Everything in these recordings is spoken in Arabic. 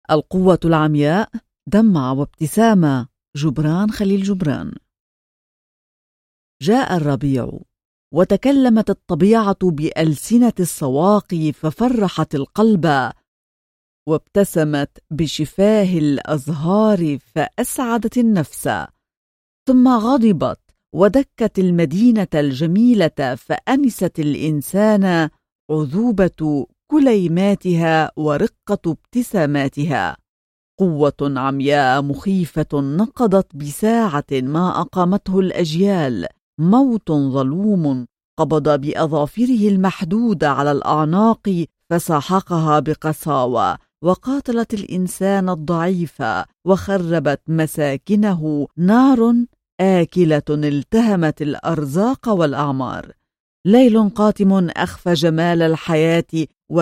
القوة العمياء، دمعة وابتسامة، جبران خليل جبران. جاء الربيع وتكلمت الطبيعة بألسنة الصواقي ففرحت القلب، وابتسمت بشفاه الأزهار فأسعدت النفس، ثم غضبت ودكت المدينة الجميلة فأنست الإنسان عذوبة كليماتها ورقة ابتساماتها. قوة عمياء مخيفة نقضت بساعة ما أقامته الأجيال، موت ظلوم قبض بأظافره المحدودة على الأعناق فسحقها بقساوة، وقاتلت الإنسان الضعيف وخربت مساكنه نار آكلة التهمت الأرزاق والأعمار. ليل قاتم أخفى جمال الحياة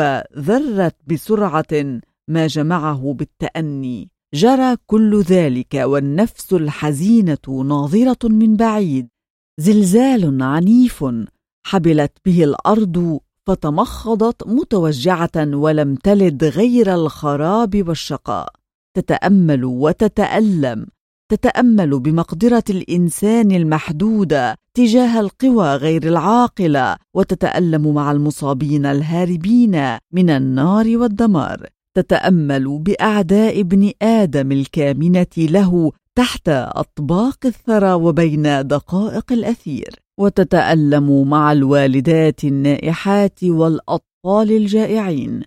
وذرت بسرعة ما جمعه بالتأني. جرى كل ذلك والنفس الحزينة ناظرة من بعيد. زلزال عنيف حبلت به الأرض فتمخضت متوجعة ولم تلد غير الخراب والشقاء. تتأمل وتتألم، تتأمل بمقدرة الإنسان المحدودة تجاه القوى غير العاقلة، وتتألم مع المصابين الهاربين من النار والدمار. تتأمل بأعداء ابن آدم الكامنة له تحت أطباق الثرى وبين دقائق الأثير، وتتألم مع الوالدات النائحات والأطفال الجائعين.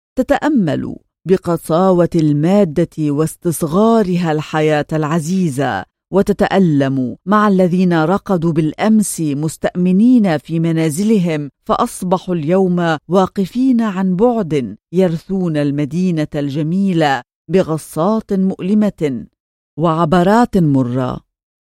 تتأمل بقساوة المادة واستصغارها الحياة العزيزة، وتتألم مع الذين رقدوا بالأمس مستأمنين في منازلهم فأصبحوا اليوم واقفين عن بعد يرثون المدينة الجميلة بغصات مؤلمة وعبرات مرة.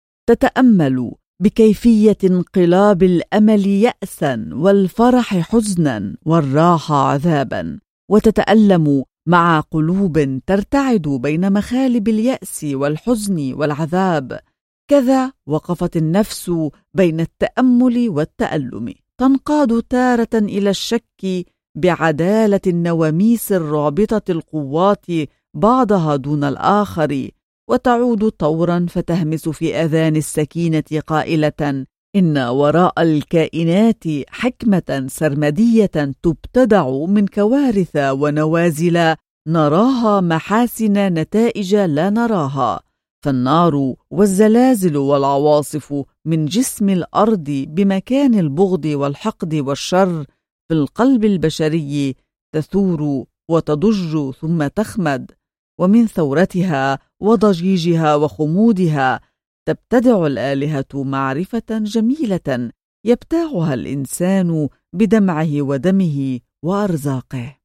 تتأمل بكيفية انقلاب الأمل يأسا والفرح حزنا والراحة عذابا، وتتألم مع قلوب ترتعد بين مخالب اليأس والحزن والعذاب. كذا وقفت النفس بين التأمل والتألم، تنقاد تارة إلى الشك بعدالة النواميس الرابطة القوات بعضها دون الآخر، وتعود طورا فتهمس في أذان السكينة قائلة: إن وراء الكائنات حكمة سرمدية تبتدع من كوارث ونوازل نراها محاسن نتائج لا نراها. فالنار والزلازل والعواصف من جسم الأرض بمكان البغض والحقد والشر في القلب البشري تثور وتضج ثم تخمد، ومن ثورتها وضجيجها وخمودها تبتدع الآلهة معرفة جميلة يبتاعها الإنسان بدمعه ودمه وأرزاقه.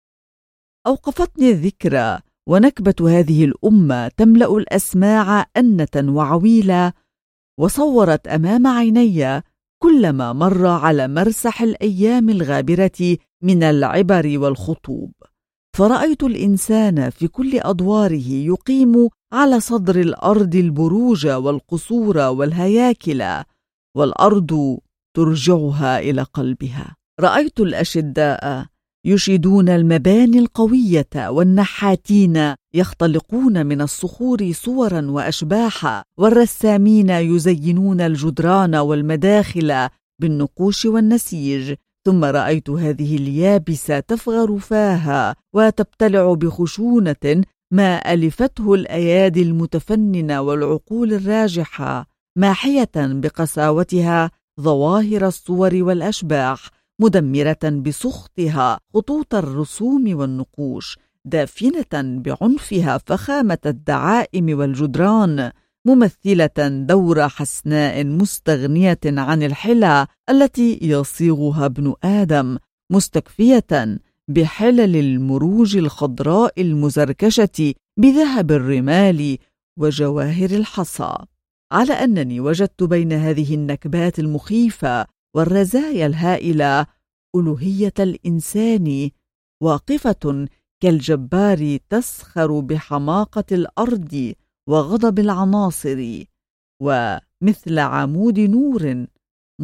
أوقفتني الذكرى ونكبة هذه الأمة تملأ الأسماع أنة وعويلة، وصورت أمام عيني كلما مر على مرسح الأيام الغابرة من العبر والخطوب، فرأيت الإنسان في كل أدواره يقيم على صدر الأرض البروج والقصور والهياكل، والأرض ترجعها إلى قلبها. رأيت الأشداء يشيدون المباني القوية، والنحاتين يختلقون من الصخور صورا وأشباحا، والرسامين يزينون الجدران والمداخل بالنقوش والنسيج. ثم رأيت هذه اليابسة تفغر فاها وتبتلع بخشونة ما ألفته الأيادي المتفننة والعقول الراجحة، ماحية بقساوتها ظواهر الصور والأشباح، مدمرة بسخطها خطوط الرسوم والنقوش، دافنة بعنفها فخامة الدعائم والجدران، ممثلة دور حسناء مستغنية عن الحلى التي يصيغها ابن آدم، مستكفية بحلل المروج الخضراء المزركشة بذهب الرمال وجواهر الحصى. على أنني وجدت بين هذه النكبات المخيفة والرزايا الهائلة ألوهية الإنسان واقفة كالجبار تسخر بحماقة الأرض وغضب العناصر، ومثل عمود نور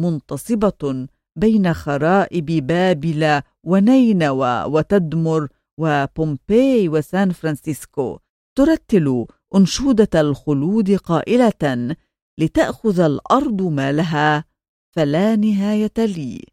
منتصبة بين خرائب بابل ونينوى وتدمر وبومباي وسان فرانسيسكو ترتل أنشودة الخلود قائلة: لتأخذ الأرض ما لها فلا نهاية لي.